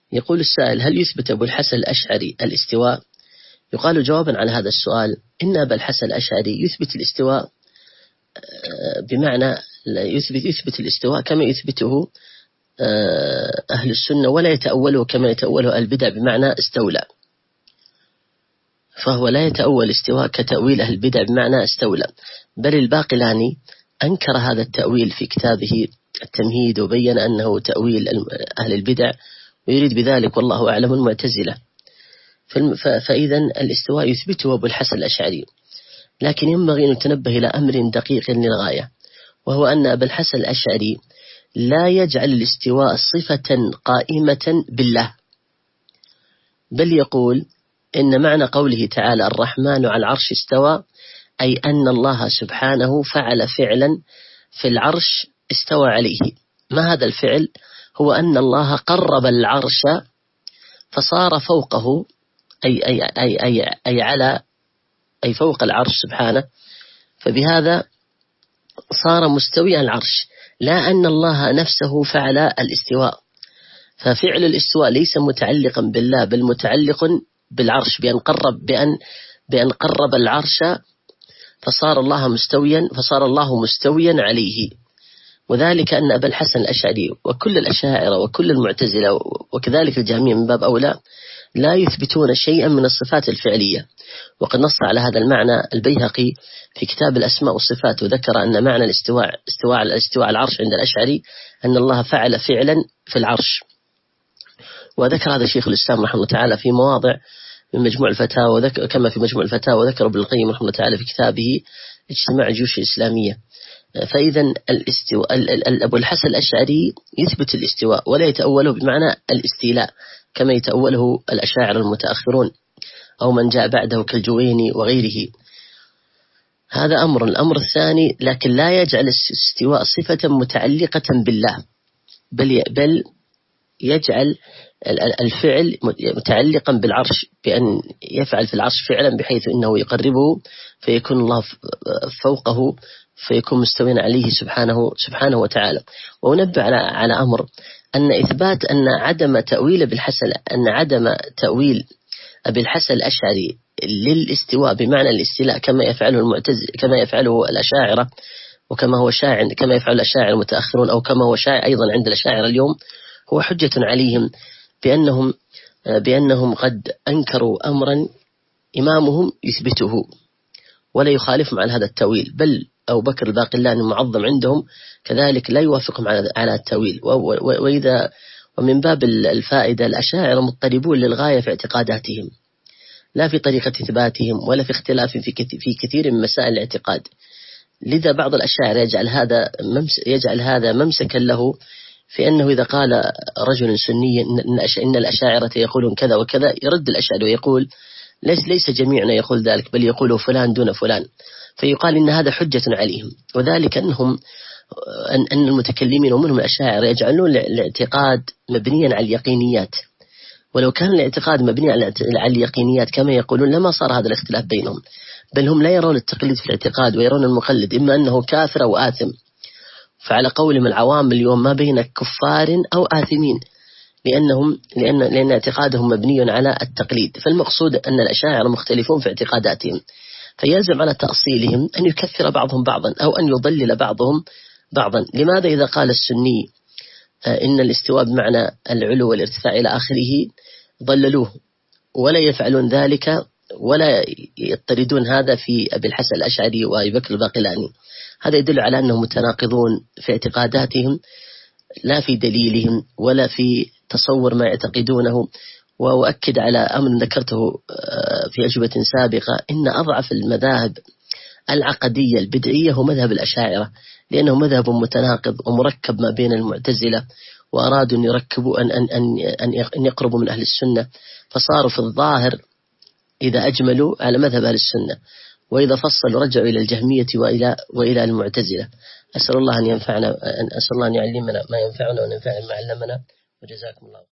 يقول السائل: هل يثبت أبو الحسن الأشعري الاستواء؟ يقال جوابا على هذا السؤال: إن أبا الحسن الأشعري يثبت الاستواء، بمعنى يثبت الاستواء كما يثبته أهل السنة، ولا يتأوله كما يتأوله البدع بمعنى استولى. فهو لا يتأول استواء كتأويل أهل البدع بمعنى استولى، بل الباقلاني أنكر هذا التأويل في كتابه التمهيد، وبين أنه تأويل أهل البدع، ويريد بذلك والله أعلم المعتزلة. فإذا الاستواء يثبته أبو الحسن الأشعري، لكن ينبغي أن نتنبه إلى أمر دقيق للغاية، وهو أن أبا الحسن الأشعري لا يجعل الاستواء صفة قائمة بالله، بل يقول إن معنى قوله تعالى الرحمن على العرش استوى، أي أن الله سبحانه فعل فعلا في العرش استوى عليه. ما هذا الفعل؟ هو أن الله قرب العرش فصار فوقه، أي فوق العرش سبحانه، فبهذا صار مستوي العرش، لا أن الله نفسه فعل الاستواء. ففعل الاستواء ليس متعلقا بالله، بل متعلق بالعرش، بأن قرب العرش فصار الله مستويا عليه. وذلك أن أبا الحسن الأشعري وكل الأشاعرة وكل المعتزلة وكذلك الجهمية من باب أولى لا يثبتون شيئا من الصفات الفعلية. وقد نص على هذا المعنى البيهقي في كتاب الأسماء والصفات، وذكر أن معنى الاستواء العرش عند الأشعري أن الله فعل فعلا في العرش. وذكر هذا شيخ الإسلام رحمه الله تعالى في مواضع من مجموع الفتاوى، كما في مجموع الفتاوى، وذكر ابن القيم رحمه الله تعالى في كتابه اجتماع الجيوش الإسلامية. فإذا أبو الحسن الأشعري يثبت الاستواء ولا يتأوله بمعنى الاستيلاء كما يتأوله الأشاعرة المتأخرون أو من جاء بعده كالجويني وغيره. هذا أمر. الأمر الثاني: لكن لا يجعل الاستواء صفة متعلقة بالله، بل يجعل الفعل متعلقا بالعرش، بأن يفعل في العرش فعلا بحيث أنه يقربه فيكون الله فوقه فيكون مستوين عليه سبحانه وتعالى. ونبه على أمر: أن إثبات أن عدم تأويل أبي الحسن الأشعري للاستواء بمعنى الاستيلاء كما يفعله الأشاعرة، كما يفعل الأشاعرة المتأخرون، أو كما هو شائع أيضا عند الأشاعرة اليوم، هو حجة عليهم بأنهم قد أنكروا أمرا إمامهم يثبته ولا يخالفهم عن هذا التأويل، بل أبو بكر الباقلاني المعظم عندهم كذلك لا يوافقهم على التأويل. ومن باب الفائدة، الأشاعرة مضطربون للغاية في اعتقاداتهم، لا في طريقة إثباتهم ولا في اختلاف في كثير من مسائل الاعتقاد. لذا بعض الأشاعرة يجعل هذا ممسكا له، في أنه إذا قال رجل سني إن الأشاعرة يقولون كذا وكذا، يرد الأشاعرة ويقول ليس جميعنا يقول ذلك، بل يقوله فلان دون فلان، فيقال إن هذا حجة عليهم. وذلك أن المتكلمين ومنهم الأشاعرة يجعلون الاعتقاد مبنيا على اليقينيات، ولو كان الاعتقاد مبني على اليقينيات كما يقولون لما صار هذا الاختلاف بينهم، بل هم لا يرون التقليد في الاعتقاد، ويرون المقلد إما أنه كافر أو آثم. فعلى قولهم العوام اليوم ما بين كفار أو آثمين، لأن اعتقادهم مبني على التقليد. فالمقصود أن الأشاعرة مختلفون في اعتقاداتهم، فيلزم على تأصيلهم أن يكفر بعضهم بعضا أو أن يضلل بعضهم بعضا. لماذا إذا قال السني إن الاستواء بمعنى العلو والارتفاع إلى آخره ضللوه، ولا يفعلون ذلك ولا يضطردون هذا في أبي الحسن الأشعري وأبي بكر الباقلاني؟ هذا يدل على أنهم متناقضون في اعتقاداتهم، لا في دليلهم ولا في تصور ما يعتقدونه. وأؤكد على أمر ذكرته في أجوبة سابقة: إن أضعف المذاهب العقدية البدعية هو مذهب الأشاعرة، لأنه مذهب متناقض ومركب ما بين المعتزلة، وأرادوا أن يركبوا أن يقربوا من أهل السنة، فصاروا في الظاهر إذا أجملوا على مذهب أهل السنة، وإذا فصلوا رجعوا إلى الجهمية وإلى المعتزلة. أسأل الله أن ينفعنا، أسأل الله أن يعلمنا ما ينفعنا وننفعنا ما علمنا، وجزاكم الله.